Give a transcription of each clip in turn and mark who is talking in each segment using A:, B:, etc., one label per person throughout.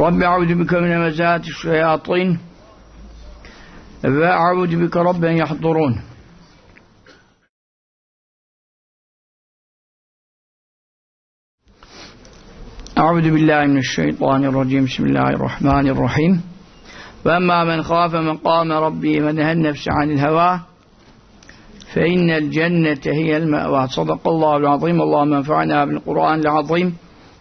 A: Rabbi a'udhu bike min hemezatiş şeyatin ve a'udhu bike rabben yahdurun. A'udhu billahi mineşşeytanirracim. Bismillahirrahmanirrahim. Ve emmâ men khâfe mekâme rabbihi ve nehen nefsi anil hevâ fe innel cennete hiyel me'vâ. Sadakallâhu'l azîm. Allahümme enfa'nâ bil Kur'ânil azîm.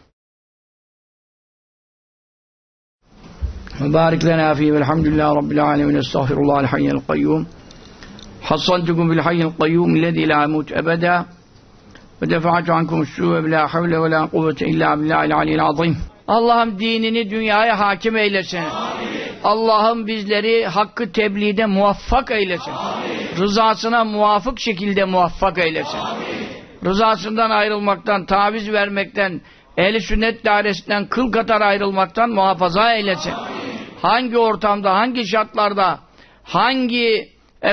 A: Ve bârik lenâ fîhî velhamdülillâhi rabbil âlemin. Estağfirullâhel hayyel kayyûm. Hassantukum bil hayyel kayyûm illezî lâ yemût ebedâ. Ve defa'tu ankumus-sû'e bilâ havle ve lâ kuvvete illâ billâhil aliyyil azîm. Allah'ım dinini dünyaya hakim eylesin. Allah'ım bizleri hakkı tebliğde muvaffak eylesin. Amin. Rızasına muvafık şekilde muvaffak eylesin. Amin. Rızasından ayrılmaktan, taviz vermekten, ehl-i sünnet dairesinden kıl kadar ayrılmaktan muhafaza eylesin. Amin. Hangi ortamda, hangi şartlarda, hangi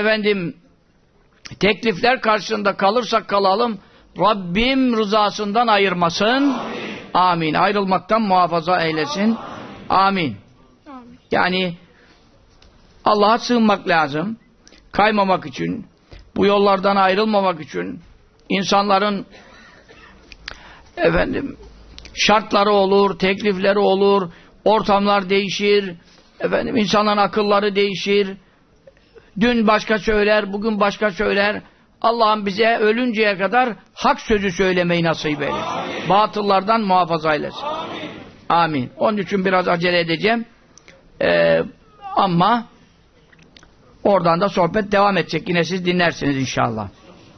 A: teklifler karşısında kalırsak kalalım, Rabbim rızasından ayırmasın. Amin. Amin. Ayrılmaktan muhafaza eylesin. Amin. Yani Allah'a sığınmak lazım. Kaymamak için, bu yollardan ayrılmamak için, insanların şartları olur, teklifleri olur, ortamlar değişir, insanların akılları değişir. Dün başka söyler, bugün başka söyler. Allah'ım bize ölünceye kadar hak sözü söylemeyi nasip eyle. Batıllardan muhafaza eylesin. Amin. Amin. Onun için biraz acele edeceğim. Ama oradan da sohbet devam edecek. Yine siz dinlersiniz inşallah.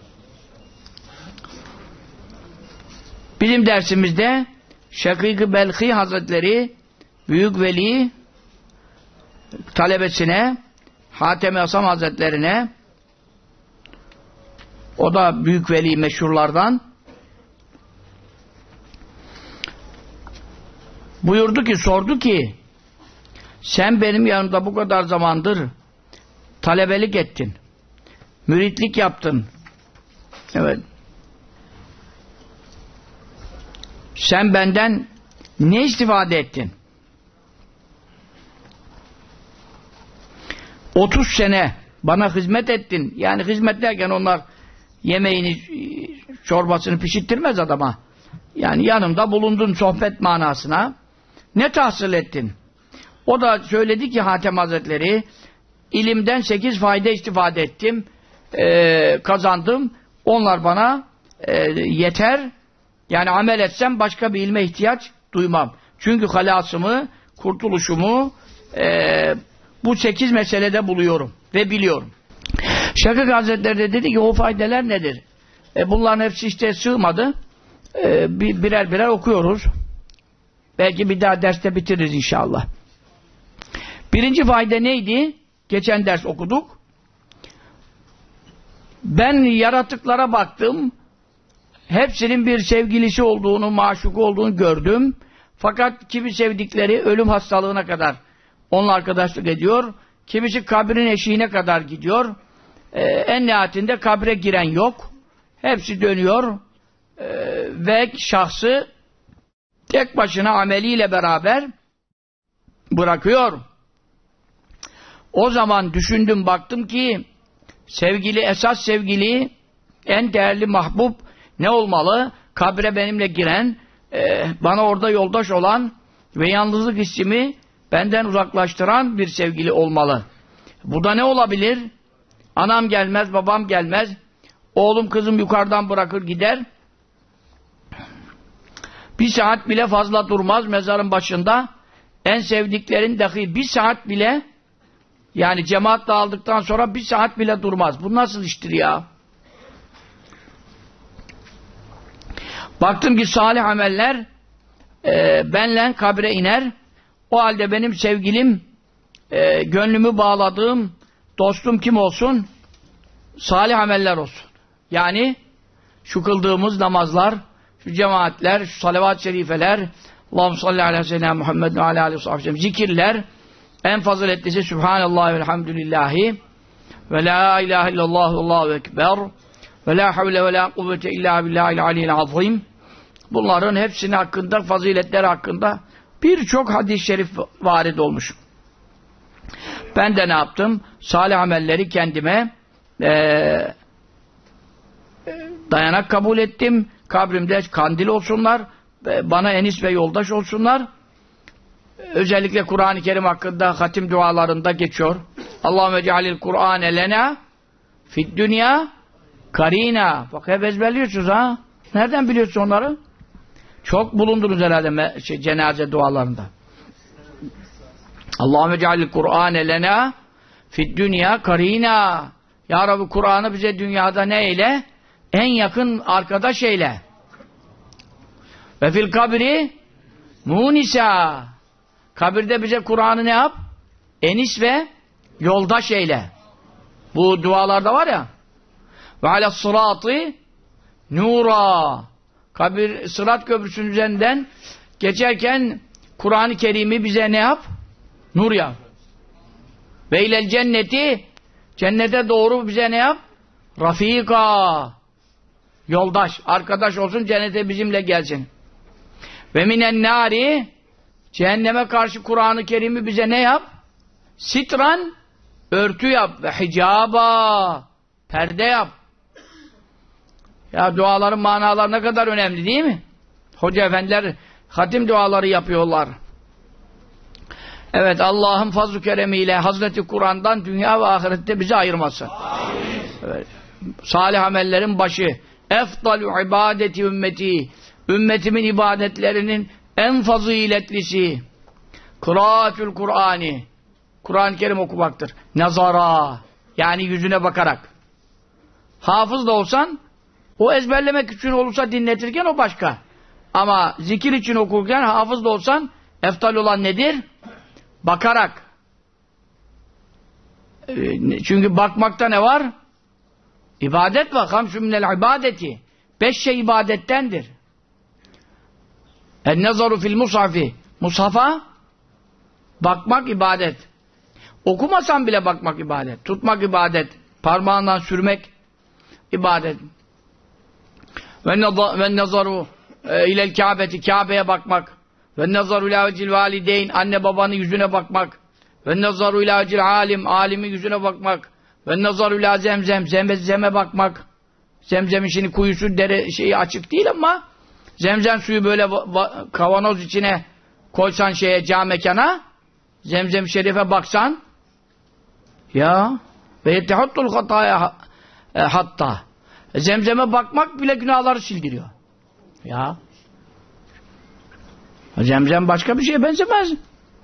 A: Bizim dersimizde Şakîk-i Belhi Hazretleri Büyük Veli talebesine Hatem-i Asam Hazretlerine, o da Büyük Veli meşhurlardan, buyurdu ki, sordu ki, sen benim yanımda bu kadar zamandır talebelik ettin, müritlik yaptın. Evet. Sen benden ne istifade ettin? 30 sene bana hizmet ettin. Yani hizmet derken onlar yemeğini, çorbasını pişirttirmez adama. Yani yanımda bulundun sohbet manasına. Ne tahsil ettin? O da söyledi ki Hatem Hazretleri, ilimden 8 fayda istifade ettim, kazandım. Onlar bana yeter. Yani amel etsem başka bir ilme ihtiyaç duymam. Çünkü halasımı, kurtuluşumu bu 8 meselede buluyorum ve biliyorum. Şakîk Hazretleri de dedi ki, o faydeler nedir? Bunların hepsi işte sığmadı. Birer birer okuyoruz. Belki bir daha derste bitiririz inşallah. Birinci fayda neydi? Geçen ders okuduk. Ben yaratıklara baktım. Hepsinin bir sevgilisi olduğunu, maşuku olduğunu gördüm. Fakat kimi sevdikleri ölüm hastalığına kadar onunla arkadaşlık ediyor. Kimisi kabrin eşiğine kadar gidiyor. En nihayetinde kabre giren yok. Hepsi dönüyor. Ve şahsı tek başına ameliyle beraber bırakıyor. O zaman düşündüm, baktım ki esas sevgili, en değerli mahbub ne olmalı? Kabre benimle giren, bana orada yoldaş olan ve yalnızlık hissimi benden uzaklaştıran bir sevgili olmalı. Bu da ne olabilir? Anam gelmez, babam gelmez, oğlum kızım yukarıdan bırakır gider. Bir saat bile fazla durmaz mezarın başında. En sevdiklerin dahi bir saat bile, yani cemaat dağıldıktan sonra bir saat bile durmaz. Bu nasıl iştir ya? Baktım ki salih ameller benle kabre iner. O halde benim sevgilim, gönlümü bağladığım dostum kim olsun? Salih ameller olsun. Yani şu kıldığımız namazlar, şu cemaatler, şu salavat-ı şerifeler, Allahümme salli ala seyyidina Muhammed ve ala aleyhi ve sellem, zikirler, en faziletlisi Subhanallah ve elhamdülillahi ve la ilahe illallah ve allahu ekber ve la havle ve la kuvvete illa billahil aliyyil azim. Bunların hepsinin hakkında, faziletleri hakkında birçok hadis-i şerif varid olmuş. Ben de ne yaptım? Salih amelleri kendime dayanak kabul ettim. Kabrimde kandil olsunlar, bana enis ve yoldaş olsunlar. Özellikle Kur'an-ı Kerim hakkında hatim dualarında geçiyor. Allahümme cealil Kur'ane lena fid dünya karina. Bak hep ezberliyorsunuz ha. Nereden biliyorsun onları? Çok bulundunuz herhalde cenaze dualarında. Allahümme cealil Kur'ane lena fid dünya karina. Ya Rabbi Kur'an'ı bize dünyada ne eyle? En yakın arkadaş eyle. Ve fil kabri munisa. Kabirde bize Kur'an'ı ne yap? Enis ve yoldaş eyle. Bu dualarda var ya. Ve alas sıratı nura. Kabir, sırat köprüsünün üzerinden geçerken Kur'an-ı Kerim'i bize ne yap? Nur yap. Ve ilel cenneti, cennete doğru bize ne yap? Rafika. Yoldaş, arkadaş olsun, cennete bizimle gelsin. Ve minen nari, cehenneme karşı Kur'an-ı Kerim'i bize ne yap? Sitran, örtü yap. Ve hicaba, perde yap. Ya duaların manaları ne kadar önemli değil mi? Hoca efendiler hatim duaları yapıyorlar. Evet, Allah'ın fazl-ı keremiyle Hazreti Kur'an'dan dünya ve ahirette bizi ayırması. Evet. Salih amellerin başı. Efdalu ibadeti ümmeti. Ümmetimin ibadetlerinin en faziletlisi. Kıraatül Kur'ani. Kur'an-ı Kerim okumaktır. Nazara. Yani yüzüne bakarak. Hafız da olsan, o ezberlemek için olursa dinletirken o başka. Ama zikir için okurken hafız da olsan, eftal olan nedir? Bakarak. Çünkü bakmakta ne var? İbadet var. Hamsü minel ibadeti. 5 şey ibadettendir. En-nezaru fil mushafi. Mushafa bakmak ibadet. Okumasan bile bakmak ibadet. Tutmak ibadet. Parmağından sürmek ibadet. Ve-n-nezaru ilel Kâbeti. Kâbe'ye bakmak. Ve-n-nezaru ilâ vecil valideyn. Anne babanın yüzüne bakmak. Ve-n-nezaru ilâ vecil alim. Alimin yüzüne bakmak. Ve-n-nezaru ilâ zemzem. Zemzeme bakmak. Zemzemin şimdi kuyusu şeyi açık değil ama zemzem suyu böyle kavanoz içine koysan cam mekana, Zemzem şerife baksan ya ve yetehuttul hataya hatta Zemzem'e bakmak bile günahları sildiriyor. Ya Zemzem başka bir şeye benzemez.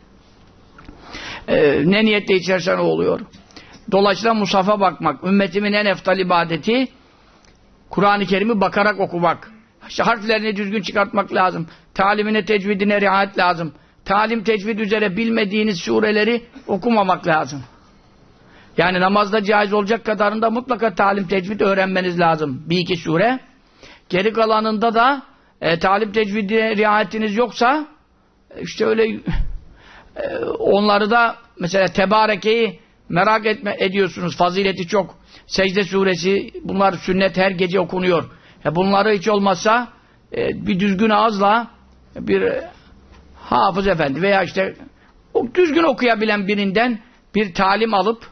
A: Ne niyetle içersen o oluyor. Dolayısıyla mushafa bakmak, ümmetimin en eftal ibadeti Kur'an-ı Kerim'i bakarak okumak. İşte harflerini düzgün çıkartmak lazım. Talimine, tecvidine riayet lazım. Talim, tecvid üzere bilmediğiniz sureleri okumamak lazım. Yani namazda caiz olacak kadarında mutlaka talim, tecvid öğrenmeniz lazım. Bir iki sure. Geri kalanında da talim, tecvidine riayetiniz yoksa işte öyle onları da mesela Tebareke'yi merak ediyorsunuz. Fazileti çok. Secde suresi, bunlar sünnet her gece okunuyor. Bunları hiç olmazsa bir düzgün ağızla bir hafız efendi veya işte o düzgün okuyabilen birinden bir talim alıp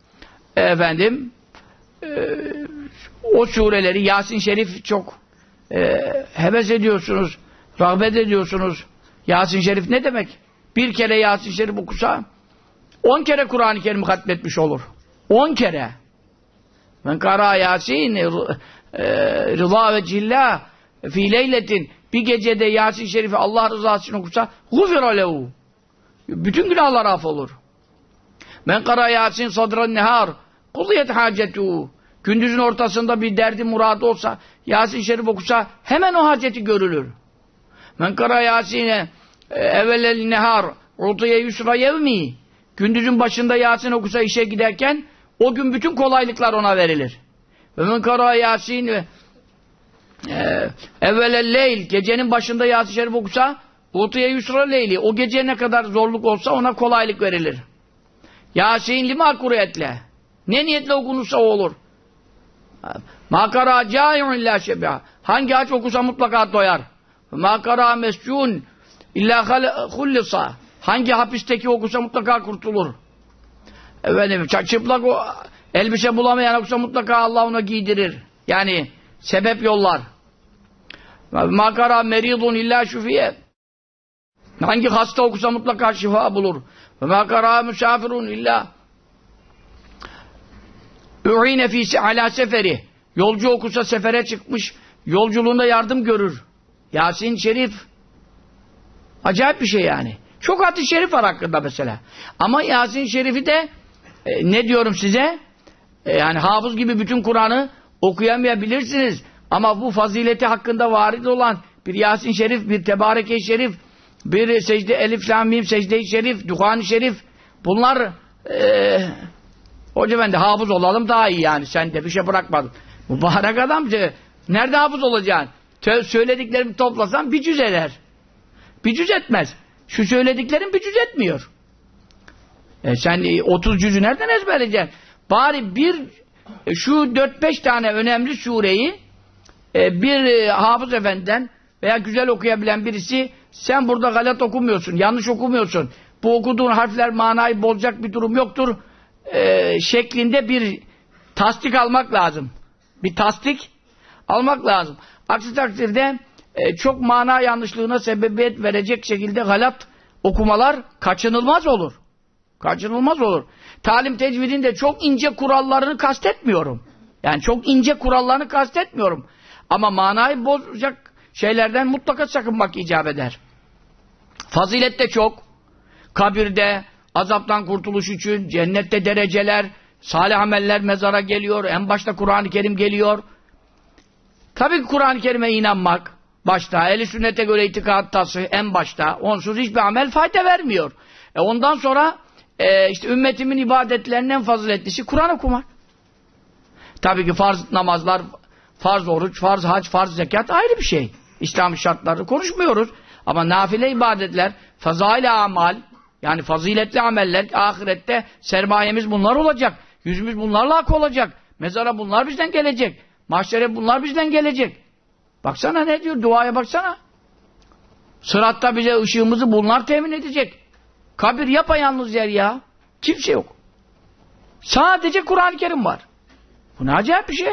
A: o sureleri, Yasin Şerif çok heves ediyorsunuz, rağbet ediyorsunuz. Yasin Şerif ne demek? Bir kere Yasin Şerif okusa 10 kere Kur'an-ı Kerim'i hatmetmiş olur. 10 kere. Men kara Yasin rıza ve cillah fi leyletin, bir gecede Yasin Şerif'i Allah rızası için okursa gufira lehu, bütün günahlar affolur. Men kara Yasin sadran nehar kudiyet hacetu, gündüzün ortasında bir derdi muradı olsa Yasin Şerif okursa hemen o haceti görülür. Men kara Yasin'e evvelel nehar udiye yusra yevmi, gündüzün başında Yasin okursa işe giderken o gün bütün kolaylıklar ona verilir. Ve men kara Yasin evvelel leyl, gecenin başında Yasin Şerif okursa utiye yusra leyli, o gece ne kadar zorluk olsa ona kolaylık verilir. Yasin lima kuretle, ne niyetle okunursa o olur. Ma kara cai'un la şebiha, hangi aç okursa mutlaka doyar. Ma kara mescun, illa hullisa. Hangi hapisteki okusa mutlaka kurtulur. Efendim, çıplak elbise bulamayan okusa mutlaka Allah ona giydirir. Yani sebep yollar. Makara meridun illa şufiye. Hangi hasta okusa mutlaka şifa bulur. Makara misafirun illa u'ine fi ala seferi. Yolcu okusa sefere çıkmış, yolculuğunda yardım görür. Yasin Şerif. Acayip bir şey yani. Çok hadis-i şerif var hakkında mesela. Ama Yasin Şerif'i de ne diyorum size? Yani hafız gibi bütün Kur'an'ı okuyamayabilirsiniz. Ama bu fazileti hakkında varid olan bir Yasin Şerif, bir Tebareke-i Şerif, bir secde Elif Lam Mim, secde-i Şerif, Duhan-ı Şerif, bunlar hoca ben de hafız olalım daha iyi yani. Sen de bir şey bırakmadın. Mübarek adam, nerede hafız olacaksın? Söylediklerimi toplasan bir cüz eder. Bir cüz etmez. Şu söylediklerim bir cüz etmiyor. Sen 30 cüzü nereden ezberleyeceksin? Bari şu 4-5 tane önemli sureyi bir hafız efendiden veya güzel okuyabilen birisi, sen burada galat okumuyorsun, yanlış okumuyorsun, bu okuduğun harfler manayı bozacak bir durum yoktur şeklinde bir tasdik almak lazım. Bir tasdik almak lazım. Aksi takdirde çok mana yanlışlığına sebebiyet verecek şekilde galat okumalar kaçınılmaz olur. Kaçınılmaz olur. Talim tecvidin de çok ince kurallarını kastetmiyorum. Yani çok ince kurallarını kastetmiyorum. Ama manayı bozacak şeylerden mutlaka sakınmak icap eder. Fazilet de çok. Kabirde azaptan kurtuluş için cennette dereceler, salih ameller mezara geliyor. En başta Kur'an-ı Kerim geliyor. Tabii ki Kur'an-ı Kerim'e inanmak başta, ehl-i sünnete göre itikat tasih en başta. Onsuz hiçbir amel fayda vermiyor. Ondan sonra işte ümmetimin ibadetlerinden faziletlisi Kur'an okumak. Tabii ki farz namazlar, farz oruç, farz hac, farz zekat ayrı bir şey. İslam şartları konuşmuyoruz. Ama nafile ibadetler, fazail-i amal, yani faziletli ameller, ahirette sermayemiz bunlar olacak. Yüzümüz bunlarla ak olacak. Mezara bunlar bizden gelecek. Mahşere bunlar bizden gelecek. Baksana ne diyor? Duaya baksana. Sıratta bize ışığımızı bunlar temin edecek. Kabir yapayalnız yer ya. Kimse yok. Sadece Kur'an-ı Kerim var. Bu ne acayip bir şey.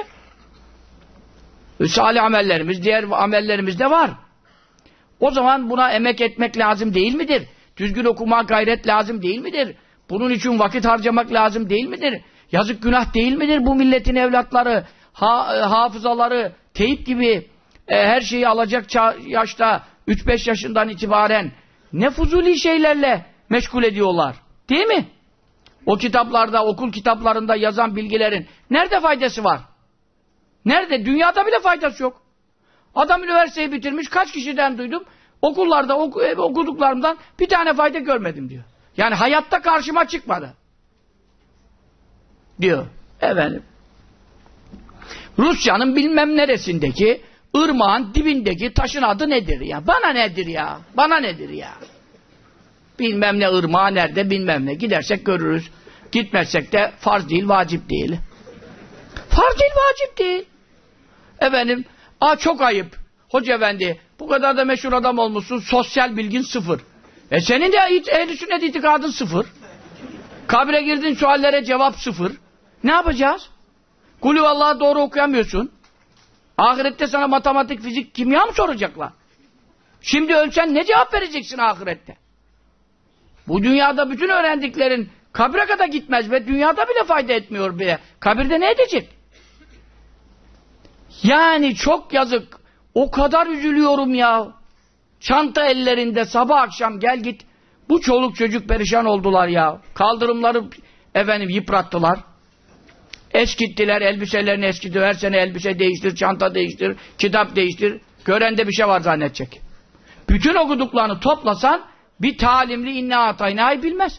A: Salih amellerimiz, diğer amellerimiz de var. O zaman buna emek etmek lazım değil midir? Düzgün okuma gayret lazım değil midir? Bunun için vakit harcamak lazım değil midir? Yazık günah değil midir bu milletin evlatları, hafızaları, teyip gibi her şeyi alacak yaşta 3-5 yaşından itibaren ne fuzuli şeylerle meşgul ediyorlar. Değil mi? O kitaplarda, okul kitaplarında yazan bilgilerin nerede faydası var? Nerede? Dünyada bile faydası yok. Adam üniversiteyi bitirmiş, kaç kişiden duydum, okullarda okuduklarımdan bir tane fayda görmedim diyor. Yani hayatta karşıma çıkmadı. Diyor. Efendim. Rusya'nın bilmem neresindeki ırmağın dibindeki taşın adı nedir ya? Bana nedir ya? Bana nedir ya? Bilmem ne ırmağı nerede bilmem ne. Gidersek görürüz. Gitmezsek de farz değil, vacip değil. Farz değil, vacip değil. Efendim, çok ayıp. Hoca efendi, bu kadar da meşhur adam olmuşsun, sosyal bilgin sıfır. Senin de ehl-i sünnet itikadın sıfır. Kabre girdin, suallere cevap sıfır. Ne yapacağız? Kulüvallahi doğru okuyamıyorsun. Ahirette sana matematik, fizik, kimya mı soracaklar? Şimdi ölsen ne cevap vereceksin ahirette? Bu dünyada bütün öğrendiklerin kabre kadar gitmez ve dünyada bile fayda etmiyor bile. Kabirde ne edecek? Yani çok yazık. O kadar üzülüyorum ya. Çanta ellerinde sabah akşam gel git. Bu çoluk çocuk perişan oldular ya. Kaldırımları efendim yıprattılar. Eskittiler, elbiselerini eskitiyor. Her sene elbise değiştir, çanta değiştir, kitap değiştir. Görende bir şey var zannedecek. Bütün okuduklarını toplasan bir talimli inna atayna'yı bilmez.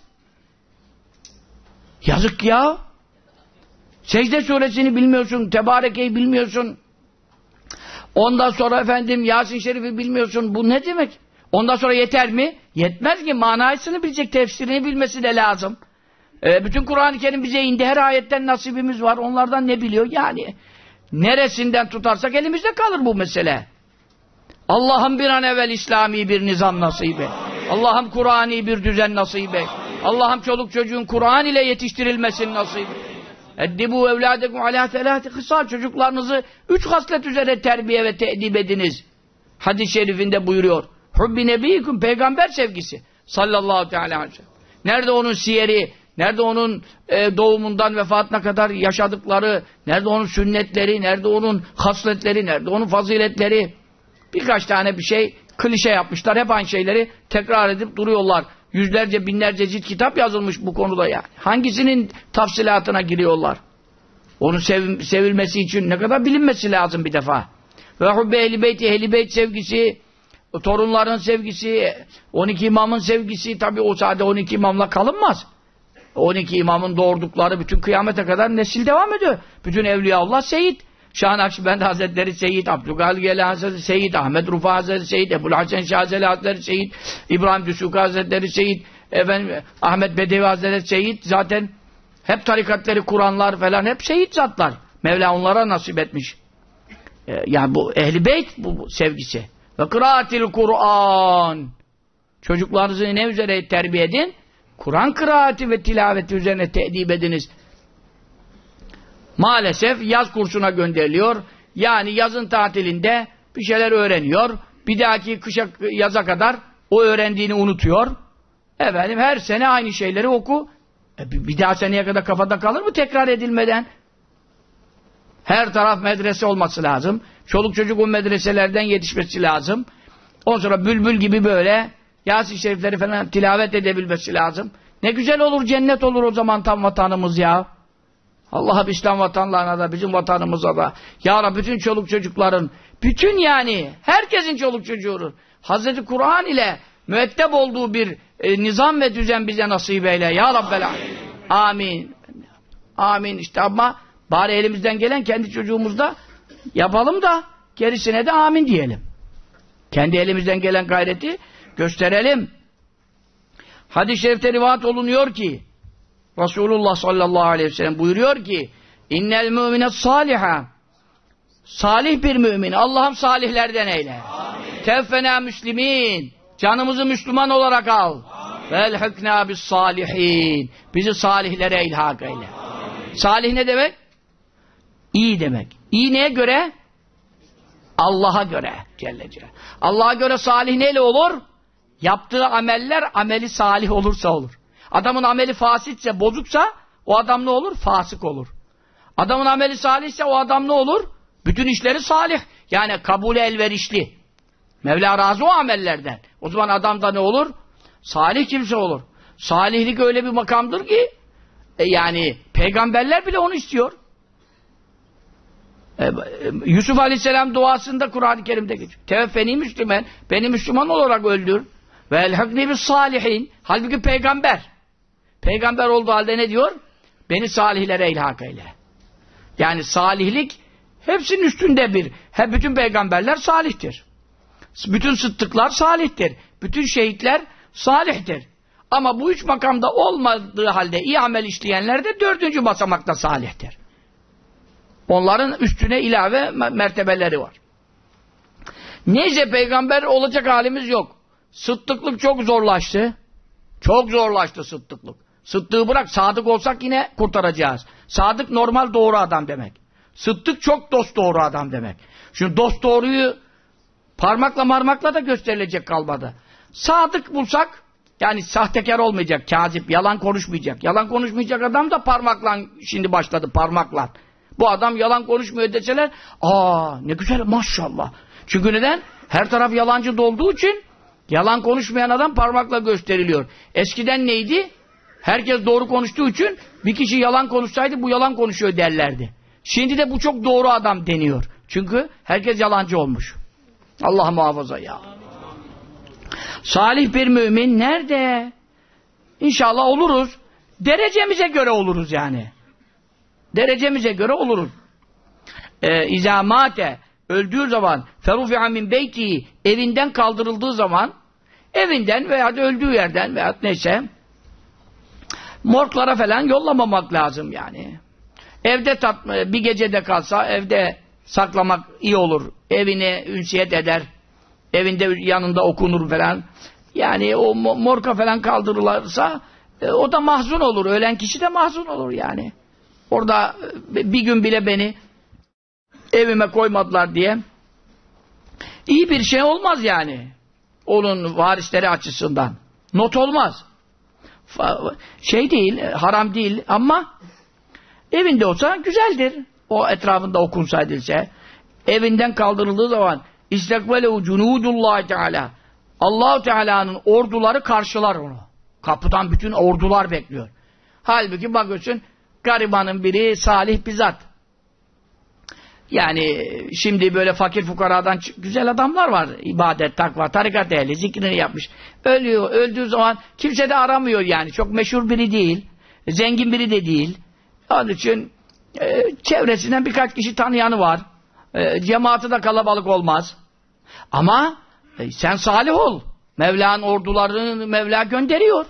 A: Yazık ya. Secde suresini bilmiyorsun, Tebareke'yi bilmiyorsun. Ondan sonra efendim Yasin Şerif'i bilmiyorsun. Bu ne demek? Ondan sonra yeter mi? Yetmez ki. Manasını bilecek, tefsirini bilmesi de lazım. Bütün Kur'an-ı Kerim bize indi. Her ayetten nasibimiz var. Onlardan ne biliyor? Yani neresinden tutarsak elimizde kalır bu mesele. Allah'ım bir an evvel İslami bir nizam nasip et. Allah'ım Kur'ani bir düzen nasip et. Allah'ım çoluk çocuğun Kur'an ile yetiştirilmesini nasip et. Eddibu evladekum ala telâti hısal. Çocuklarınızı 3 haslet üzere terbiye ve teedip ediniz. Hadis-i şerifinde buyuruyor. Hubbi nebiyyikum, peygamber sevgisi. Sallallahu teala aleyhi ve sellem. Nerede onun siyeri, nerede onun doğumundan vefatına kadar yaşadıkları, nerede onun sünnetleri, nerede onun hasletleri, nerede onun faziletleri. Birkaç tane bir şey, klişe yapmışlar. Hep aynı şeyleri tekrar edip duruyorlar. Yüzlerce, binlerce cilt kitap yazılmış bu konuda yani. Hangisinin tafsilatına giriyorlar? Onun sevilmesi için ne kadar bilinmesi lazım bir defa. Ve hubbe ehli beyti, ehli beyt sevgisi, torunların sevgisi, 12 imamın sevgisi, tabi o sadece 12 imamla kalınmaz. 12 imamın doğurdukları bütün kıyamete kadar nesil devam ediyor. Bütün Evliyaullah Seyyid. Şah Nakşibendi Hazretleri Seyyid, Abdülkadir Geylani Hazretleri Seyyid, Ahmet Rufa Hazretleri Seyyid, Ebu'l-Hasen Şazeli Hazretleri Seyyid, İbrahim Düsuki Hazretleri Seyyid, Ahmet Bedevi Hazretleri Seyyid, zaten hep tarikatları kuranlar falan hep Seyyid zatlar. Mevla onlara nasip etmiş. Yani bu Ehl-i Beyt bu sevgisi. Ve kıraatil Kur'an. Çocuklarınızı ne üzere terbiye edin? Kur'an kıraati ve tilaveti üzerine teedip ediniz. Maalesef yaz kursuna gönderiliyor. Yani yazın tatilinde bir şeyler öğreniyor. Bir dahaki yaza kadar o öğrendiğini unutuyor. Efendim her sene aynı şeyleri oku. Bir daha seneye kadar kafada kalır mı tekrar edilmeden? Her taraf medrese olması lazım. Çoluk çocuk o medreselerden yetişmesi lazım. Ondan sonra bülbül gibi böyle Yasin şerifleri falan tilavet edebilmesi lazım. Ne güzel olur, cennet olur o zaman tam vatanımız ya. Allah'a İslam vatanlarına da, bizim vatanımıza da. Ya Rabbi bütün çoluk çocukların, bütün yani herkesin çoluk çocuğu Hazreti Kur'an ile müetteb olduğu bir nizam ve düzen bize nasip eyle. Ya Rabbel Alemin. Amin. Amin işte ama bari elimizden gelen kendi çocuğumuzda yapalım da gerisine de amin diyelim. Kendi elimizden gelen gayreti gösterelim. Hadis-i şerifte rivayet olunuyor ki Resulullah sallallahu aleyhi ve sellem buyuruyor ki innel mü'mine saliha, salih bir mümin Allah'ım salihlerden eyle. Tevfena müslimin, canımızı Müslüman olarak al. Vel hüknâ bis salihin, bizi salihlere ilhak eyle. Amin. Salih ne demek? İyi demek. İyi neye göre? Allah'a göre Celle Celaluhu. Allah'a göre salih neyle olur? Yaptığı ameller ameli salih olursa olur. Adamın ameli fasitse, bozuksa o adam ne olur? Fasık olur. Adamın ameli salihse o adam ne olur? Bütün işleri salih. Yani kabul elverişli. Mevla razı o amellerden. O zaman adam da ne olur? Salih kimse olur. Salihlik öyle bir makamdır ki yani peygamberler bile onu istiyor. Yusuf Aleyhisselam duasında Kur'an-ı Kerim'de geçiyor. Teveffeni Müslüman, beni Müslüman olarak öldür. Ve elhakni bis salihin. Halbuki peygamber. Peygamber olduğu halde ne diyor? Beni salihlere ilhak eyle. Yani salihlik hepsinin üstünde bir. Bütün peygamberler salihtir. Bütün sıddıklar salihtir. Bütün şehitler salihtir. Ama bu üç makamda olmadığı halde iyi amel işleyenler de 4. basamakta salihtir. Onların üstüne ilave mertebeleri var. Neyse peygamber olacak halimiz yok. Sıddıklık çok zorlaştı. Çok zorlaştı sıddıklık. Sıddığı bırak, sadık olsak yine kurtaracağız. Sadık normal doğru adam demek. Sıddık çok dosdoğru adam demek. Şimdi dosdoğruyu parmakla marmakla da gösterilecek kalmadı. Sadık bulsak, yani sahtekar olmayacak, kazip, yalan konuşmayacak. Yalan konuşmayacak adam da parmakla şimdi başladı, parmakla. Bu adam yalan konuşmuyor deseler, ne güzel maşallah. Çünkü neden? Her taraf yalancı dolduğu için yalan konuşmayan adam parmakla gösteriliyor. Eskiden neydi? Herkes doğru konuştuğu için bir kişi yalan konuşsaydı bu yalan konuşuyor derlerdi. Şimdi de bu çok doğru adam deniyor. Çünkü herkes yalancı olmuş. Allah muhafaza ya. Salih bir mümin nerede? İnşallah oluruz. Derecemize göre oluruz yani. Derecemize göre oluruz. İzâ mâte, öldüğü zaman ferufi'a min beyti, evinden kaldırıldığı zaman, evinden veya da öldüğü yerden veya neyse morglara falan yollamamak lazım yani. Evde bir gecede kalsa evde saklamak iyi olur. Evine ünsiyet eder. evinde yanında okunur falan. Yani o morga falan kaldırılırsa o da mahzun olur. Ölen kişi de mahzun olur yani. Orada bir gün bile beni evime koymadılar diye iyi bir şey olmaz yani. Onun varisleri açısından. Not olmaz. Şey değil, haram değil ama evinde olsa güzeldir. O etrafında okunsa edilse. Evinden kaldırıldığı zaman İstekvelehu cunudullahi teala, Allah-u Teala'nın orduları karşılar onu. Kapıdan bütün ordular bekliyor. Halbuki bakıyorsun garibanın biri salih bir zat. Yani şimdi böyle fakir fukaradan güzel adamlar var. İbadet, takva, tarikat ehli, zikrini yapmış. Ölüyor. Öldüğü zaman kimse de aramıyor yani. Çok meşhur biri değil. Zengin biri de değil. Onun için çevresinden birkaç kişi tanıyanı var. Cemaati de kalabalık olmaz. Ama sen salih ol. Mevla'nın ordularını Mevla gönderiyor.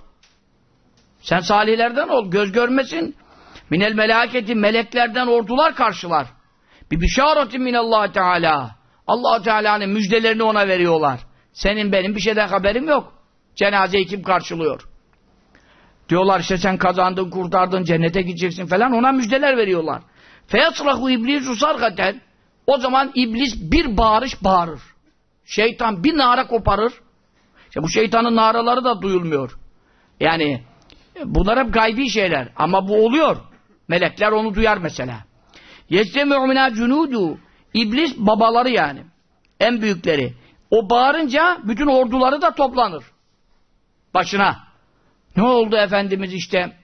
A: Sen salihlerden ol. Göz görmesin. Minel melâketi, meleklerden ordular karşılar. Bir bişâretin minallâhi teâlâ. Allah-u Teala'nın müjdelerini ona veriyorlar. Senin benim bir şeyden haberim yok. Cenazeyi kim karşılıyor? Diyorlar işte sen kazandın, kurtardın, cennete gideceksin falan. Ona müjdeler veriyorlar. Feyatrahu iblisu sargaten. O zaman iblis bir bağırış bağırır. Şeytan bir nara koparır. İşte bu şeytanın naraları da duyulmuyor. Yani bunlar hep gaybi şeyler. Ama bu oluyor. Melekler onu duyar mesela. يَسْتَمِعُ مِنَا جُنُودُ. İblis babaları yani. En büyükleri. O bağırınca bütün orduları da toplanır. Başına. Ne oldu Efendimiz işte?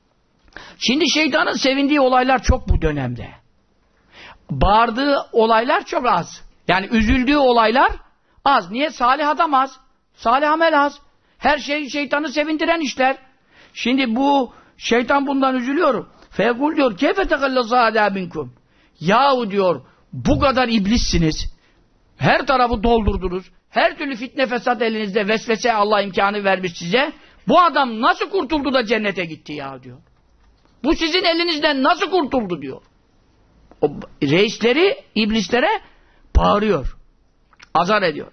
A: Şimdi şeytanın sevindiği olaylar çok bu dönemde. Bağırdığı olaylar çok az. Yani üzüldüğü olaylar az. Niye? Salih adam az. Salih amel az. Her şey şeytanı sevindiren işler. Şimdi bu şeytan bundan üzülüyor. Fekul diyor keyfe tekallasa alâ minkum. Yahu diyor bu kadar iblissiniz. Her tarafı doldurdunuz. Her türlü fitne fesat elinizde, vesvese Allah imkanı vermiş size. Bu adam nasıl kurtuldu da cennete gitti ya diyor. Bu sizin elinizden nasıl kurtuldu diyor. O reisleri iblislere bağırıyor. Azar ediyor.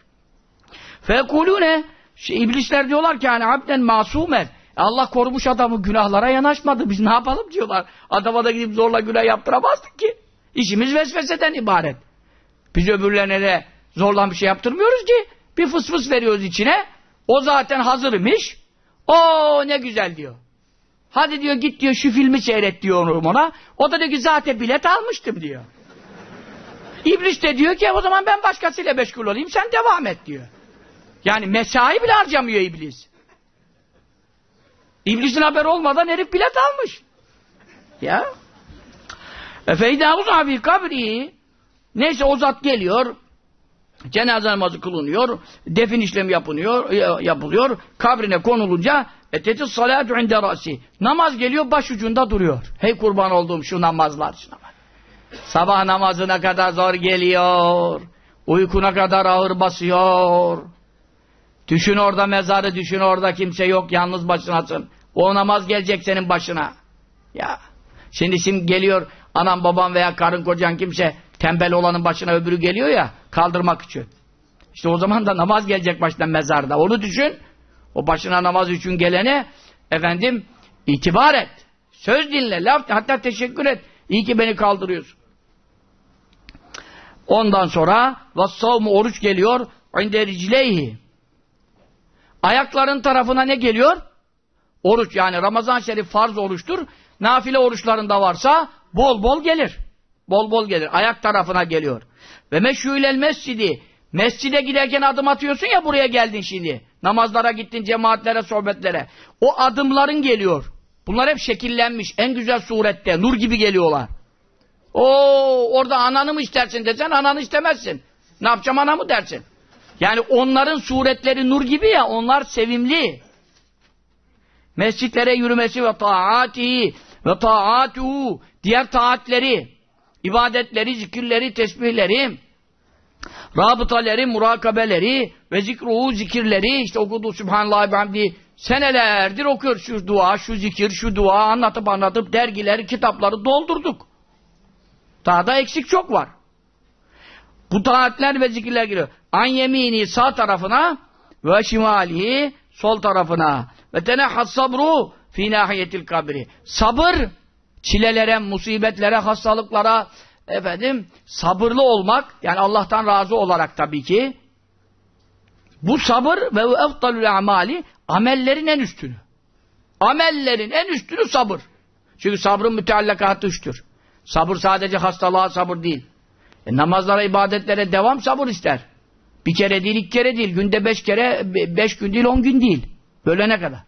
A: Fekulûne, iblisler diyorlar ki hani abden masûmen. Allah korumuş adamı, günahlara yanaşmadı. Biz ne yapalım diyorlar. Adama da gidip zorla günah yaptıramazdık ki. İşimiz vesveseden ibaret. Biz öbürlerine de zorla bir şey yaptırmıyoruz ki. Bir fıs fıs veriyoruz içine. O zaten hazırmış. O ne güzel diyor. Hadi diyor git diyor şu filmi seyret diyor ona. O da diyor ki zaten bilet almıştım diyor. İblis de diyor ki o zaman ben başkasıyla meşgul olayım sen devam et diyor. Yani mesai bile harcamıyor iblis. İblisin haberi olmadan herif bilet almış. Ya. Feydâhuz abi kabri. Neyse o zat geliyor. Cenaze namazı kılınıyor. Defin işlemi yapılıyor. Kabrine konulunca etetis salatu inde rasi. Namaz geliyor başucunda duruyor. Hey kurban olduğum şu namazlar. Şuna bak. Sabah namazına kadar zor geliyor. Uykuna kadar ağır basıyor. Düşün orada mezarı, düşün orada kimse yok, yalnız başınasın. O namaz gelecek senin başına. Ya. Şimdi geliyor anam babam veya karın kocan kimse tembel olanın başına öbürü geliyor ya kaldırmak için. İşte o zaman da namaz gelecek başına mezarda. Onu düşün. O başına namaz için gelene efendim itibar et. Söz dinle, laf hatta teşekkür et. İyi ki beni kaldırıyorsun. Ondan sonra vassavmu oruç geliyor. İnde ricleyhi. Ayakların tarafına ne geliyor? Oruç yani Ramazan-ı Şerif farz oruçtur. Nafile oruçlarında varsa bol bol gelir. Bol bol gelir. Ayak tarafına geliyor. Ve meşhûlel mescidi. Mescide giderken adım atıyorsun ya buraya geldin şimdi. Namazlara gittin, cemaatlere, sohbetlere. O adımların geliyor. Bunlar hep şekillenmiş. En güzel surette. Nur gibi geliyorlar. Orada ananı mı istersin desen ananı istemezsin. Ne yapacağım anamı dersin. Yani onların suretleri nur gibi ya, onlar sevimli. Mescitlere yürümesi ve taati ve taatuhu, diğer taatleri, ibadetleri, zikirleri, tesbihleri, rabıtaları, murakabeleri ve zikruhu, zikirleri, işte okuduğu Sübhanallah ve hamdi senelerdir okuyor. Şu dua, şu zikir, şu dua anlatıp dergileri, kitapları doldurduk. Daha da eksik çok var. Bu taatler ve zikirler giriyor. An yemini sağ tarafına ve şimalihi sol tarafına. Ve tenehhas sabru fi nahiyetil kabri. Sabır çilelere, musibetlere, hastalıklara sabırlı olmak, yani Allah'tan razı olarak tabii ki. Bu sabır ve efdalul amali, amellerin en üstünü. Amellerin en üstünü sabır. Çünkü sabrın müteallakatı üçtür. Sabır sadece hastalığa sabır değil. Namazlara, ibadetlere devam sabır ister. Bir kere değil, 2 kere değil, günde 5 kere, 5 gün değil, 10 gün değil. Bölene kadar.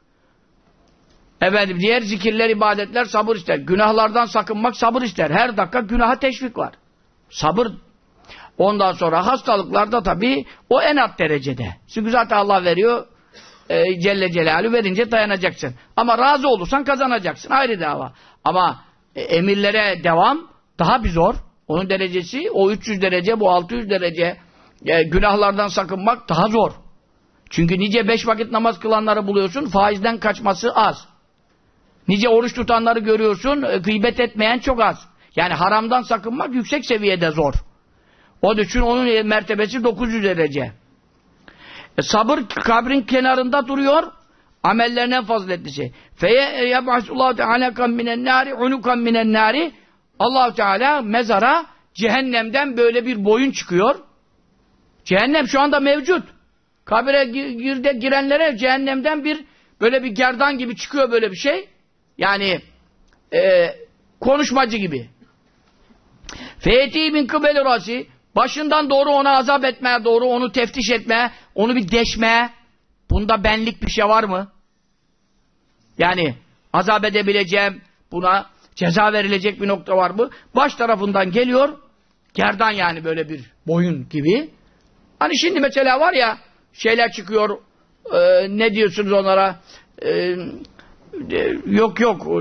A: Diğer zikirler, ibadetler sabır ister. Günahlardan sakınmak sabır ister. Her dakika günaha teşvik var. Sabır. Ondan sonra hastalıklarda tabii o en alt derecede. Çünkü zaten Allah veriyor, Celle Celaluhu verince dayanacaksın. Ama razı olursan kazanacaksın. Ayrı dava. Ama emirlere devam daha bir zor. Onun derecesi o 300 derece, bu 600 derece. Günahlardan sakınmak daha zor. Çünkü nice 5 vakit namaz kılanları buluyorsun, faizden kaçması az. Nice oruç tutanları görüyorsun, gıybet etmeyen çok az. Yani haramdan sakınmak yüksek seviyede zor. O için onun mertebesi 900 derece. Sabır kabrin kenarında duruyor, amellerin en faziletlisi. Feye yeb'asullahu teala kam minen nari unukan minen nari. Allah Teala mezara cehennemden böyle bir boyun çıkıyor. Cehennem şu anda mevcut. Kabire girenlere cehennemden böyle bir gerdan gibi çıkıyor böyle bir şey. Yani konuşmacı gibi. Feyeti min kıbeli rasi, başından doğru ona azap etmeye, doğru onu teftiş etmeye, onu bir deşmeye. Bunda benlik bir şey var mı? Yani azap edebileceğim, buna ceza verilecek bir nokta var mı? Baş tarafından geliyor, gerdan yani böyle bir boyun gibi. Hani şimdi mesela var ya, şeyler çıkıyor, ne diyorsunuz onlara? Yok.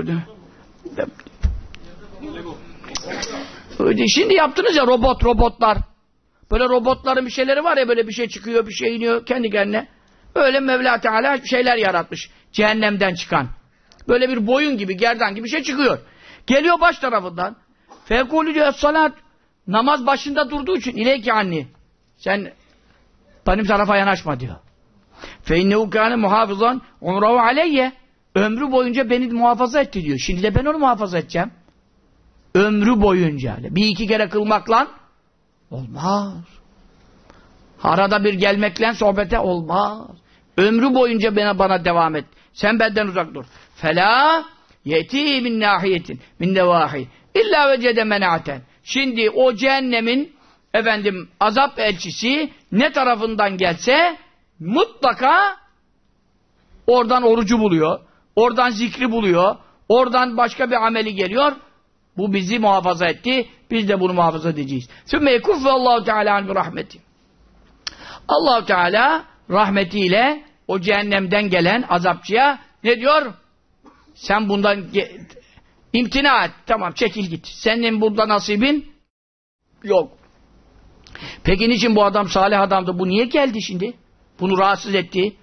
A: Şimdi yaptınız ya robotlar. Böyle robotların bir şeyleri var ya, böyle bir şey çıkıyor, bir şey iniyor kendi kendine. Öyle Mevla Teala şeyler yaratmış. Cehennemden çıkan. Böyle bir boyun gibi, gerdan gibi bir şey çıkıyor. Geliyor baş tarafından. Fekulü diyor salat. Namaz başında durduğu için ileyki anni. Sen benim tarafa yanaşma diyor. Fe innehu kâne muhafızan umrahu aleyye. Ömrü boyunca beni muhafaza etti diyor. Şimdi de ben onu muhafaza edeceğim. Ömrü boyunca. 1-2 kere kılmakla olmaz. Arada bir gelmekle sohbete olmaz. Ömrü boyunca bana devam et. Sen benden uzak dur. Fela yeti min nahiyetin min nevahi illa vecede men'aten. Şimdi o cehennemin azap elçisi ne tarafından gelse mutlaka oradan orucu buluyor. Oradan zikri buluyor. Oradan başka bir ameli geliyor. Bu bizi muhafaza etti. Biz de bunu muhafaza edeceğiz. Sümme yekuffe Allahu Teala an bi rahmeti. Allah Teala rahmetiyle o cehennemden gelen azapçıya ne diyor? Sen bundan imtina et. Tamam, çekil git. Senin burada nasibin yok. Peki niçin bu adam salih adamdı? Bu niye geldi şimdi? Bunu rahatsız etti.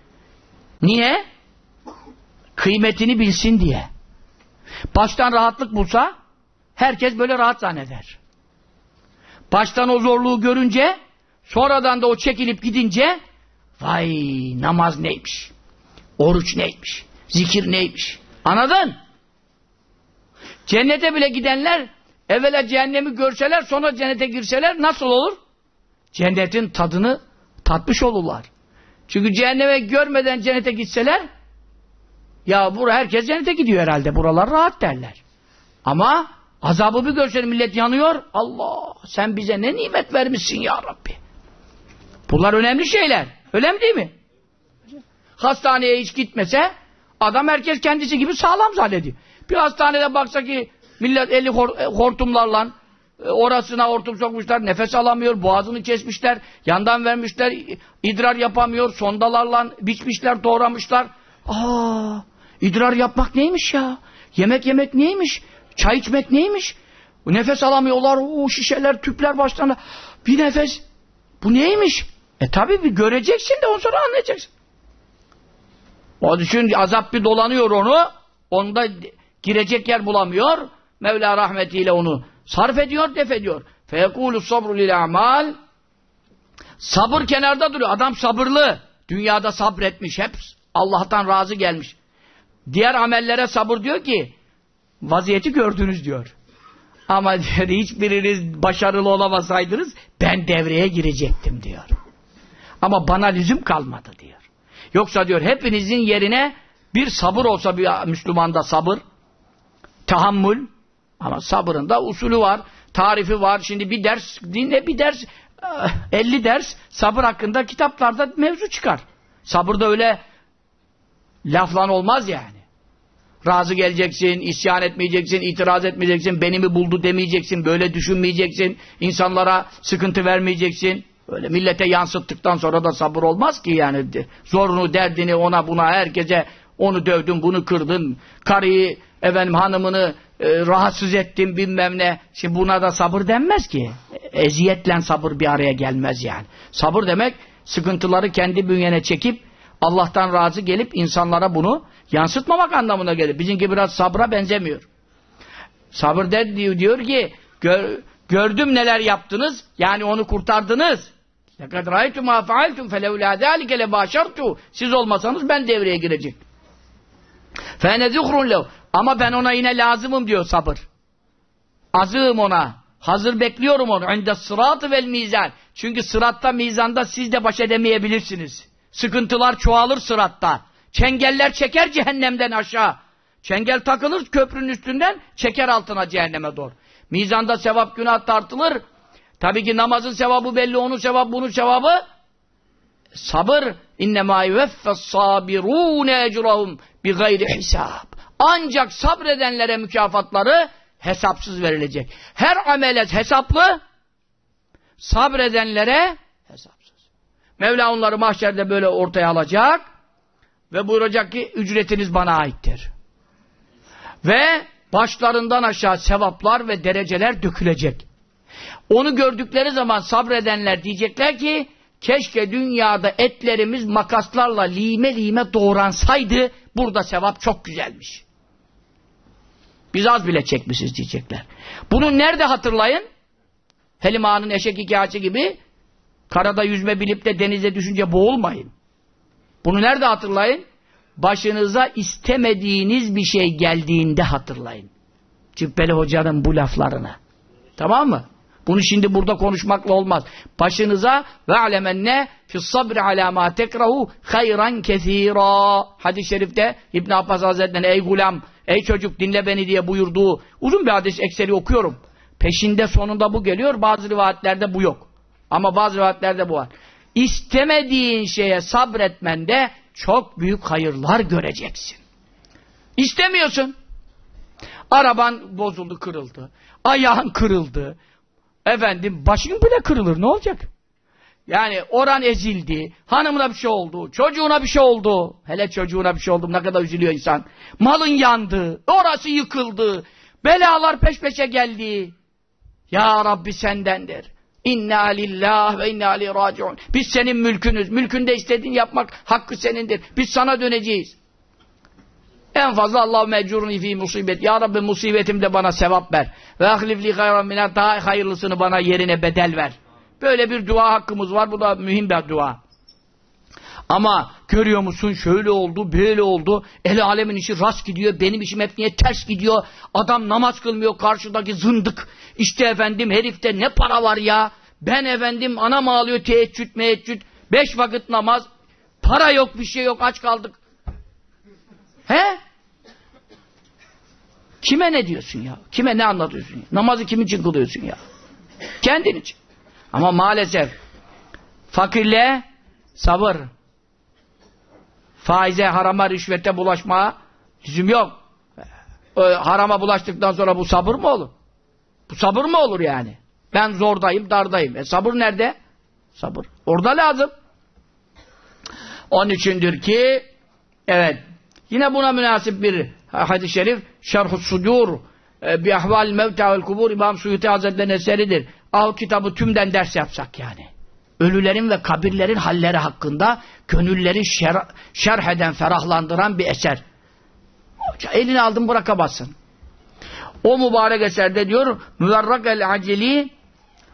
A: Niye? Kıymetini bilsin diye. Baştan rahatlık bulsa herkes böyle rahat zanneder. Baştan o zorluğu görünce, sonradan da o çekilip gidince vay namaz neymiş? Oruç neymiş? Zikir neymiş? Anladın? Cennete bile gidenler evvela cehennemi görseler, sonra cennete girseler nasıl olur? Cennetin tadını tatmış olurlar. Çünkü cehenneme görmeden cennete gitseler, ya herkes cennete gidiyor herhalde, buralar rahat derler. Ama azabı bir görseler millet yanıyor. Allah, sen bize ne nimet vermişsin ya Rabbi. Bunlar önemli şeyler. Önemli değil mi? Hastaneye hiç gitmese adam herkes kendisi gibi sağlam zannediyor. Bir hastanede baksa ki millet eli hortumlarla orasına hortum sokmuşlar, nefes alamıyor, boğazını kesmişler, yandan vermişler, idrar yapamıyor, sondalarla biçmişler, doğramışlar. İdrar yapmak neymiş ya? Yemek yemek neymiş? Çay içmek neymiş? Nefes alamıyorlar, o şişeler, tüpler başlarına. Bir nefes. Bu neymiş? Tabi bir göreceksin de ondan sonra anlayacaksın. O düşün, azap bir dolanıyor onu. Onda girecek yer bulamıyor. Mevla rahmetiyle onu sarf ediyor, def ediyor. feyekûlü sabru lil a'mal. Sabır kenarda duruyor. Adam sabırlı. Dünyada sabretmiş. Hep Allah'tan razı gelmiş. Diğer amellere sabır diyor ki vaziyeti gördünüz diyor. Ama diyor, hiçbiriniz başarılı olamasaydınız ben devreye girecektim diyor. Ama bana lüzum kalmadı diyor. Yoksa diyor hepinizin yerine bir sabır olsa bir Müslümanda sabır, tahammül, ama sabırın da usulü var, tarifi var. Şimdi bir ders dinle, bir ders 50 ders sabır hakkında kitaplarda mevzu çıkar. Sabır da öyle laflan olmaz yani. Razı geleceksin, isyan etmeyeceksin, itiraz etmeyeceksin, beni mi buldu demeyeceksin, böyle düşünmeyeceksin, insanlara sıkıntı vermeyeceksin. Öyle millete yansıttıktan sonra da sabır olmaz ki yani. Zorunu, derdini ona buna, herkese onu dövdün, bunu kırdın, karıyı, hanımını rahatsız ettin bilmem ne. Şimdi buna da sabır denmez ki. Eziyetle sabır bir araya gelmez yani. Sabır demek sıkıntıları kendi bünyene çekip Allah'tan razı gelip insanlara bunu yansıtmamak anlamına gelir. Bizimki biraz sabra benzemiyor. Sabır diyor ki gördüm neler yaptınız, yani onu kurtardınız. لَقَدْ رَأَيْتُ مَا فَعَلْتُمْ فَلَوْلَا ذَٰلِكَ لَبَاشَرْتُ. Siz olmasanız ben devreye girecek. فَاَنَ ذُخْرٌ لَوْ. Ama ben ona yine lazımım diyor sabır. Azığım ona. Hazır bekliyorum onu. عِنْدَ الصِّرَاطِ وَالْمِيزَانِ. Çünkü sıratta, mizanda siz de baş edemeyebilirsiniz. Sıkıntılar çoğalır sıratta. Çengeller çeker cehennemden aşağı. Çengel takılır köprünün üstünden, çeker altına cehenneme doğru. Mizanda sevap günah tartılır. Tabii ki namazın sevabı belli, onun sevabı, bunun sevabı. Sabır. İnnemâ yuveffes-sâbirûne ecrahum bighayri hisâb. Ancak sabredenlere mükafatları hesapsız verilecek. Her amele hesaplı, sabredenlere hesapsız. Mevla onları mahşerde böyle ortaya alacak ve buyuracak ki ücretiniz bana aittir. Ve başlarından aşağı sevaplar ve dereceler dökülecek. Onu gördükleri zaman sabredenler diyecekler ki keşke dünyada etlerimiz makaslarla lime lime doğransaydı, burada sevap çok güzelmiş. Biz az bile çekmişiz diyecekler. Bunu nerede hatırlayın? Helim Ağa'nın eşek hikayesi gibi karada yüzme bilip de denize düşünce boğulmayın. Bunu nerede hatırlayın? Başınıza istemediğiniz bir şey geldiğinde hatırlayın. Cübbeli Hoca'nın bu laflarını. Tamam mı? Bunu şimdi burada konuşmakla olmaz. Başınıza ve alemenne fi's-sabri alâ mâ tekrahu hayran kesîrâ. Hadis-i şerifte İbn Abbas Hazretleri'nin ey gulam, ey çocuk dinle beni diye buyurduğu uzun bir hadis, ekseri okuyorum. Peşinde sonunda bu geliyor. Bazı rivayetlerde bu yok. Ama bazı rivayetlerde bu var. İstemediğin şeye sabretmende çok büyük hayırlar göreceksin. İstemiyorsun. Araban bozuldu, kırıldı. Ayağın kırıldı. Başın bile kırılır. Ne olacak? Yani oran ezildi. Hanımına bir şey oldu. Çocuğuna bir şey oldu. Hele çocuğuna bir şey oldu. Ne kadar üzülüyor insan. Malın yandı. Orası yıkıldı. Belalar peş peşe geldi. Ya Rabbi sendendir. İnna lillah ve inna ileyhi raciun. Biz senin mülkünüz. Mülkünde istediğini yapmak hakkı senindir. Biz sana döneceğiz. En fazla Allahu mecurni fi musibet. Ya Rabbi musibetimde bana sevap ver. Ve ahlifli hayran minha, daha hayırlısını bana yerine bedel ver. Böyle bir dua hakkımız var. Bu da mühim bir dua. Ama görüyor musun şöyle oldu, böyle oldu. El alemin işi rast gidiyor. Benim işim hep niye ters gidiyor. Adam namaz kılmıyor, karşıdaki zındık. İşte herifte ne para var ya. Ben anam ağlıyor teheccüd. 5 vakit namaz. Para yok, bir şey yok, aç kaldık. He? Kime ne diyorsun ya? Kime ne anlatıyorsun ya? Namazı kimin için kılıyorsun ya? Kendin için. Ama maalesef fakirliğe sabır. Faize, harama, rüşvete bulaşmaya lüzum yok. Harama bulaştıktan sonra bu sabır mı olur? Bu sabır mı olur yani? Ben zordayım, dardayım. Sabır nerede? Sabır. Orada lazım. Onun içindir ki evet, yine buna münasip bir hadis-i şerif Şerh-ü Sudur bi ahval mevta vel kubur İmam Suyuti Hazretleri'nin eseridir. Al kitabı tümden ders yapsak yani. Ölülerin ve kabirlerin halleri hakkında gönülleri şerh eden, ferahlandıran bir eser. Elini aldın bırakamazsın. O mübarek eserde diyor Müverrak el-Aceli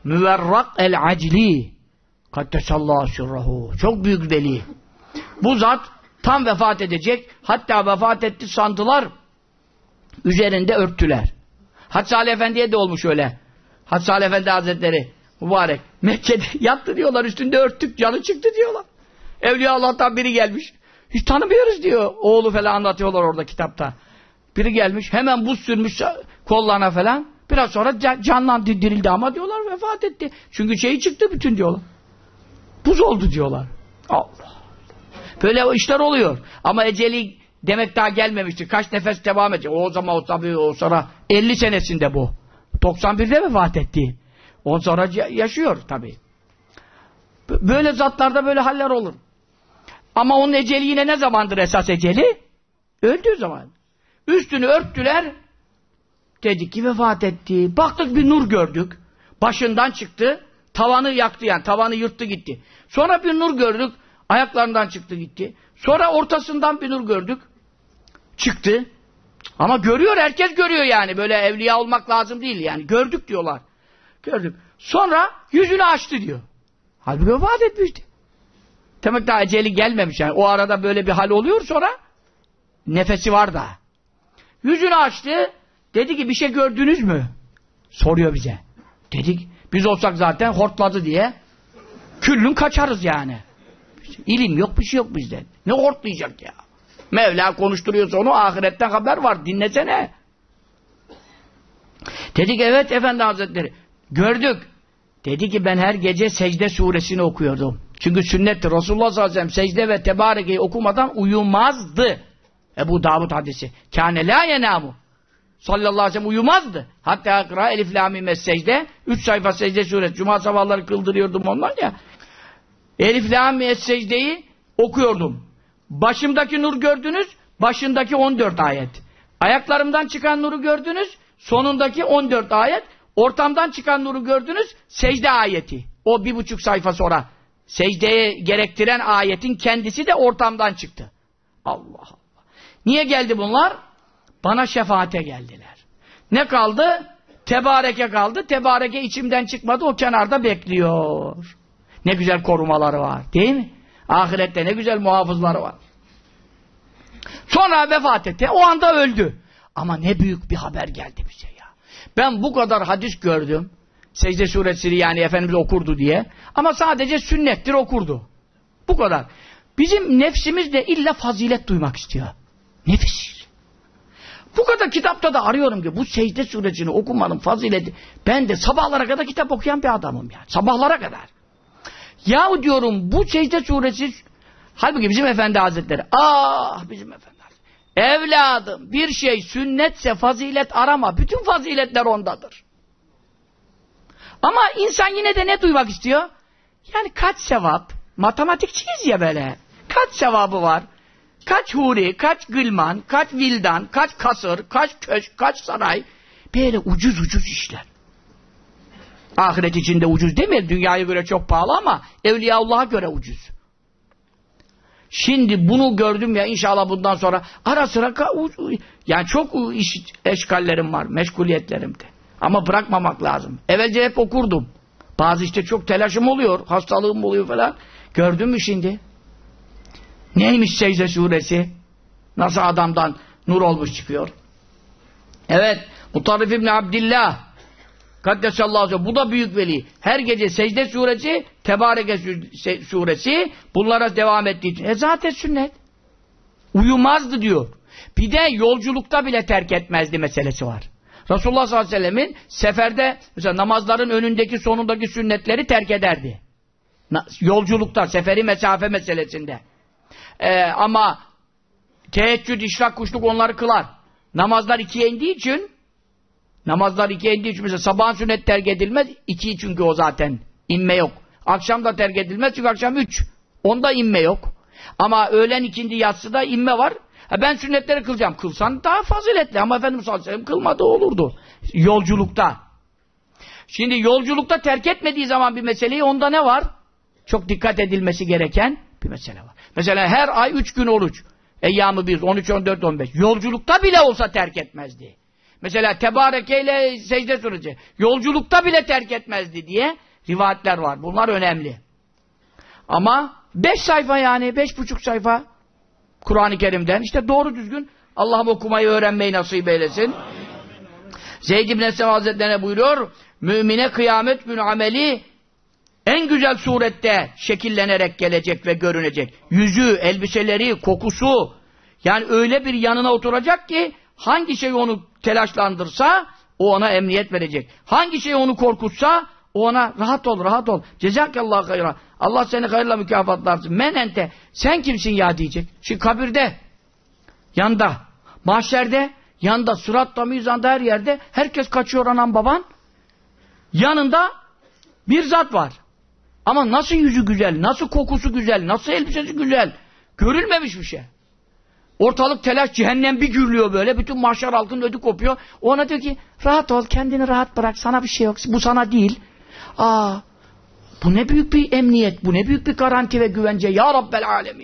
A: Müverrak el-acli. Kaddesallahu sirrahu. Çok büyük veli. Bu zat tam vefat edecek. Hatta vefat etti sandılar. Üzerinde örttüler. Hacı Salih Efendi'ye de olmuş öyle. Hacı Salih Efendi Hazretleri mübarek. Mekke'de yattı diyorlar. Üstünde örttük. Canı çıktı diyorlar. Evliya Allah'tan biri gelmiş. Hiç tanımıyoruz diyor. Oğlu falan anlatıyorlar orada kitapta. Biri gelmiş. Hemen buz sürmüş kollarına falan. Biraz sonra canlandı, dirildi ama diyorlar vefat etti. Çünkü şeyi çıktı bütün diyorlar. Buz oldu diyorlar. Allah. Böyle işler oluyor. Ama eceli demek daha gelmemiştir. Kaç nefes devam edecek. O zaman o tabii o sonra 50 senesinde bu. 91'de vefat etti. On sonra yaşıyor tabii. Böyle zatlarda böyle haller olur. Ama onun eceli yine ne zamandır esas eceli? Öldüğü zaman. Üstünü örttüler. Dedik ki vefat etti. Baktık bir nur gördük. Başından çıktı. Tavanı yaktı yani. Tavanı yırttı gitti. Sonra bir nur gördük. Ayaklarından çıktı gitti. Sonra ortasından bir nur gördük. Çıktı. Ama görüyor, herkes görüyor yani. Böyle evliya olmak lazım değil yani. Gördük diyorlar. Gördük. Sonra yüzünü açtı diyor. Halbuki vefat etmişti. Demek daha eceli gelmemiş yani. O arada böyle bir hal oluyor sonra nefesi var da. Yüzünü açtı. Dedi ki bir şey gördünüz mü? Soruyor bize. Dedik biz olsak zaten hortladı diye küllün kaçarız yani. İlim yok, bir şey yok bizde. Ne hortlayacak ya? Mevla konuşturuyorsa onu, ahiretten haber var. Dinlesene. Dedik evet Efendi Hazretleri. Gördük. Dedi ki ben her gece secde suresini okuyordum. Çünkü sünnettir. Resulullah sallallahu aleyhi ve sellem secde ve tebarekeyi okumadan uyumazdı. Ebu Davud hadisi. Kâne lâ yenâmu. Sallallahu aleyhi ve sellem uyumazdı. Hatta akra elif lâ mim secde. 3 sayfa secde suresi. Cuma sabahları kıldırıyordum ondan ya. Elif lâ mim secdeyi okuyordum. Başımdaki nur gördünüz. Başındaki 14 ayet. Ayaklarımdan çıkan nuru gördünüz. Sonundaki 14 ayet. Ortamdan çıkan nuru gördünüz. Secde ayeti. O 1,5 sayfa sonra. Secdeye gerektiren ayetin kendisi de ortamdan çıktı. Allah Allah. Niye geldi bunlar? Bana şefaate geldiler. Ne kaldı? Tebareke kaldı. Tebareke içimden çıkmadı. O kenarda bekliyor. Ne güzel korumaları var. Değil mi? Ahirette ne güzel muhafızları var. Sonra vefat etti. O anda öldü. Ama ne büyük bir haber geldi bize ya. Ben bu kadar hadis gördüm. Secde suresini yani Efendimiz okurdu diye. Ama sadece sünnettir okurdu. Bu kadar. Bizim nefsimiz de illa fazilet duymak istiyor. Nefis. Bu kadar kitapta da arıyorum ki bu secde suresini okumanın fazileti. Ben de sabahlara kadar kitap okuyan bir adamım yani. Sabahlara kadar. Yahu diyorum bu secde suresi halbuki bizim Efendi Hazretleri bizim Efendi Hazretleri. Evladım bir şey sünnetse fazilet arama. Bütün faziletler ondadır. Ama insan yine de ne duymak istiyor? Yani kaç sevap? Matematikçiyiz ya böyle. Kaç sevabı var? Kaç huri, kaç gılman, kaç vildan, kaç kasır, kaç köşk, kaç saray. Böyle ucuz işler. Ahiret içinde ucuz değil mi? Dünyaya göre çok pahalı ama Evliyaullah'a göre ucuz. Şimdi bunu gördüm ya inşallah bundan sonra ara sıra yani çok eşkallerim var, meşguliyetlerim de. Ama bırakmamak lazım. Evvelce hep okurdum. Bazı işte çok telaşım oluyor, hastalığım oluyor falan. Gördün mü şimdi? Neymiş secde suresi? Nasıl adamdan nur olmuş çıkıyor? Evet, Mutarrif İbni Abdillah Kaddesallahu aleyhi ve sellem. Bu da büyük veli. Her gece secde suresi, tebareke suresi bunlara devam ettiği için. Zaten sünnet. Uyumazdı diyor. Bir de yolculukta bile terk etmezdi meselesi var. Resulullah sallallahu aleyhi ve sellemin seferde mesela namazların önündeki sonundaki sünnetleri terk ederdi. Yolculukta, seferi mesafe meselesinde. Ama teheccüd, işrak, kuşluk onları kılar. Namazlar 2'ye indiği için mesela sabahın sünnet terk edilmez. 2 çünkü o zaten. İnme yok. Akşam da terk edilmez çünkü akşam 3. Onda inme yok. Ama öğlen ikindi yatsıda inme var. Ben sünnetleri kılacağım. Kılsan daha faziletli. Ama Efendimiz sallallahu aleyhi ve sellem kılmadı olurdu. Yolculukta. Şimdi yolculukta terk etmediği zaman bir meseleyi onda ne var? Çok dikkat edilmesi gereken bir mesele var. Mesela her ay 3 gün oruç. Eyyam-ı bir, 13, 14, 15. Yolculukta bile olsa terk etmezdi. Mesela tebarekeyle secde suresi. Yolculukta bile terk etmezdi diye rivayetler var. Bunlar önemli. Ama 5 sayfa yani 5,5 sayfa Kur'an-ı Kerim'den işte doğru düzgün Allah'ım okumayı öğrenmeyi nasip eylesin. Zeyd ibn Eslem Hazretlerine buyuruyor, mümine kıyamet günü ameli en güzel surette şekillenerek gelecek ve görünecek. Yüzü, elbiseleri, kokusu, yani öyle bir yanına oturacak ki hangi şey onu telaşlandırsa o ona emniyet verecek. Hangi şey onu korkutsa o ona rahat ol, rahat ol. Cezakallahu hayra. Allah seni hayırla mükafatlarsın. Men ente. Sen kimsin ya diyecek. Şimdi kabirde, yanda, mahşerde, yanda, sıratta, mizanda, her yerde herkes kaçıyor anan baban. Yanında bir zat var. Ama nasıl yüzü güzel, nasıl kokusu güzel, nasıl elbisesi güzel. Görülmemiş bir şey. Ortalık telaş, cehennem bir gürlüyor böyle. Bütün mahşer halkın ödü kopuyor. Ona diyor ki rahat ol, kendini rahat bırak. Sana bir şey yok. Bu sana değil. Bu ne büyük bir emniyet. Bu ne büyük bir garanti ve güvence. Ya Rabbel Alemin.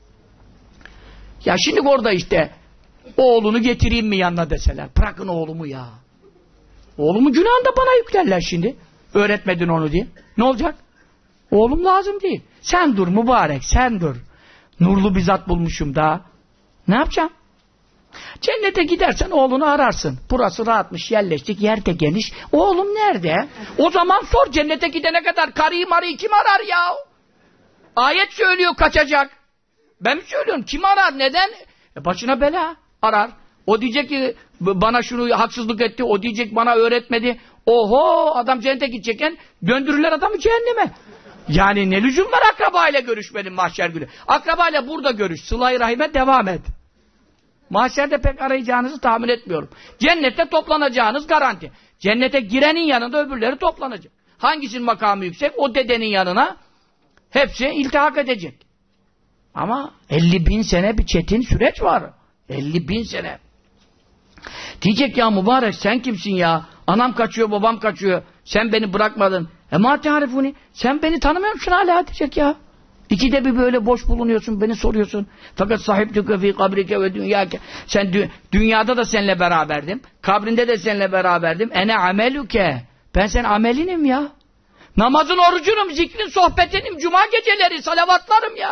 A: Ya şimdi orada işte oğlunu getireyim mi yanına deseler. Bırakın oğlumu ya. Oğlumun günahını da bana yüklerler şimdi. Öğretmedin onu diye. Ne olacak? Oğlum lazım değil. Sen dur mübarek, sen dur. Nurlu bir zat bulmuşum daha. Ne yapacağım? Cennete gidersen oğlunu ararsın. Burası rahatmış, yerleştik, yer de geniş. Oğlum nerede? O zaman sor, cennete gidene kadar karıyı marıyı kim arar ya? Ayet söylüyor kaçacak. Ben mi söylüyorum? Kim arar? Neden? Başına bela arar. O diyecek ki bana şunu haksızlık etti. O diyecek bana öğretmedi. Oho, adam cennete gidecekken döndürürler adamı cehenneme. Yani ne lüzum var akrabayla görüşmenin mahşer günü? Akrabayla burada görüş. Sıla-i Rahim'e devam et. Mahşerde pek arayacağınızı tahmin etmiyorum. Cennette toplanacağınız garanti. Cennete girenin yanında öbürleri toplanacak. Hangisinin makamı yüksek? O dedenin yanına hepsi iltihak edecek. Ama 50.000 sene bir çetin süreç var. 50.000 sene. Diyecek ya mübarek sen kimsin ya? Anam kaçıyor, babam kaçıyor. Sen beni bırakmadın. Ma te'arifuni. Sen beni tanımıyor musun hala diyecek ya. İkide bir böyle boş bulunuyorsun, beni soruyorsun. Fakat sahibtüke fî kabrike ve dünyâke. Sen dünyada da seninle beraberdim. Kabrinde de seninle beraberdim. Ene ameluke. Ben senin amelinim ya. Namazın, orucunum, zikrin, sohbetinim, cuma geceleri, salavatlarım ya.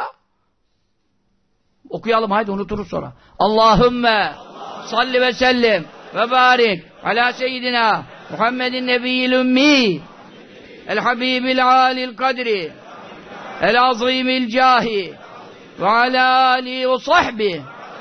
A: Okuyalım haydi, unuturuz sonra. Allahümme salli ve sellim ve barik ala seyyidina Muhammedin nebiyyil ümmi el habibil alil kadri el azimil cahi ve ala alihi ve sahbihi.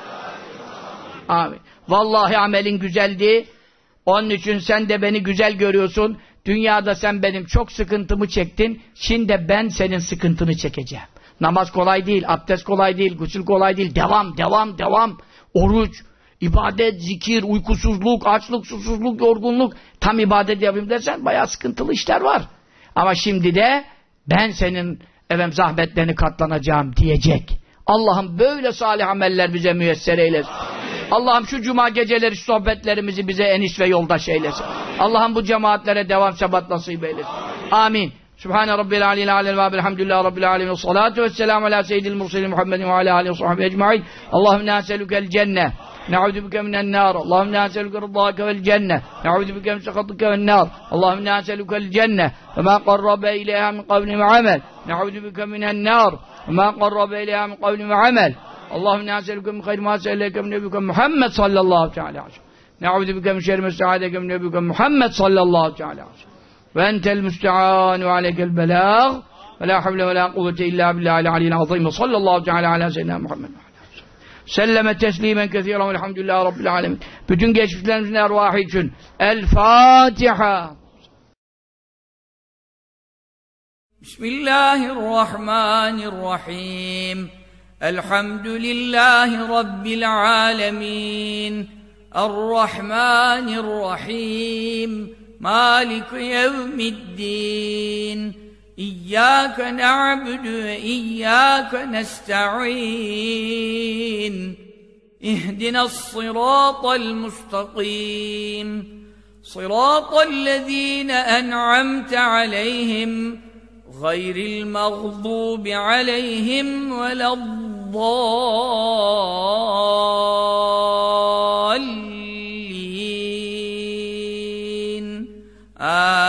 A: Amin. Vallahi amelin güzeldi. Onun için sen de beni güzel görüyorsun. Dünyada sen benim çok sıkıntımı çektin. Şimdi ben senin sıkıntını çekeceğim. Namaz kolay değil, abdest kolay değil, gusül kolay değil. Devam. Oruç, ibadet, zikir, uykusuzluk, açlık, susuzluk, yorgunluk. Tam ibadet yapayım dersen bayağı sıkıntılı işler var. Ama şimdi de ben senin zahmetlerini katlanacağım diyecek. Allah'ım böyle salih ameller bize müyesser eylesin. Allah'ım şu cuma geceleri şu sohbetlerimizi bize eniş ve yoldaş eylesin. Allah'ım bu cemaatlere devam sebat nasip eylesin. Amin. Sübhane Rabbil Aleyhi Aleyhi ve Elhamdülillahi Rabbil Alemin ve salatu ve selamu ala seyyidil murselin Muhammedin ve ala aleyhi ve sahbihi ecma'in. Allahümme ne'aselükel cenne ne'udu bike minen nar. Allahümme ne'aselüke rıdâke vel cenne ne'udu bike min sekatike vel nar. Allahümme ne'aselükel cenne ve ma qarrabe ileyha min kavlin ve amel ne'udu bike minen nar ve ma qarrabe ileyha min kavlin ve amel. Allahümme ne'aselüke min khayri ma se'eleke min nebike Muhammed sallallahu teala aleyhi ve sellem. Ne'udu bike min şerri ma se'adeke min nebike Muhammed sallallahu teala aleyhi ve sellem. وأنت المستعان وعليك البلاغ ولا حول ولا قوة إلا بالله العلي العظيم وصلى الله تعالى على سيدنا محمد سلم تسليما كثيرا والحمد لله رب العالمين. Bütün geçmişlerimizin ervahı için El Fatiha.
B: Bismillahirrahmanirrahim. Elhamdülillahi Rabbil alemin. Errahmanirrahim. مالك يوم الدين إياك نعبد وإياك نستعين اهدنا الصراط المستقيم صراط الذين أنعمت عليهم غير المغضوب عليهم ولا الضالين آمين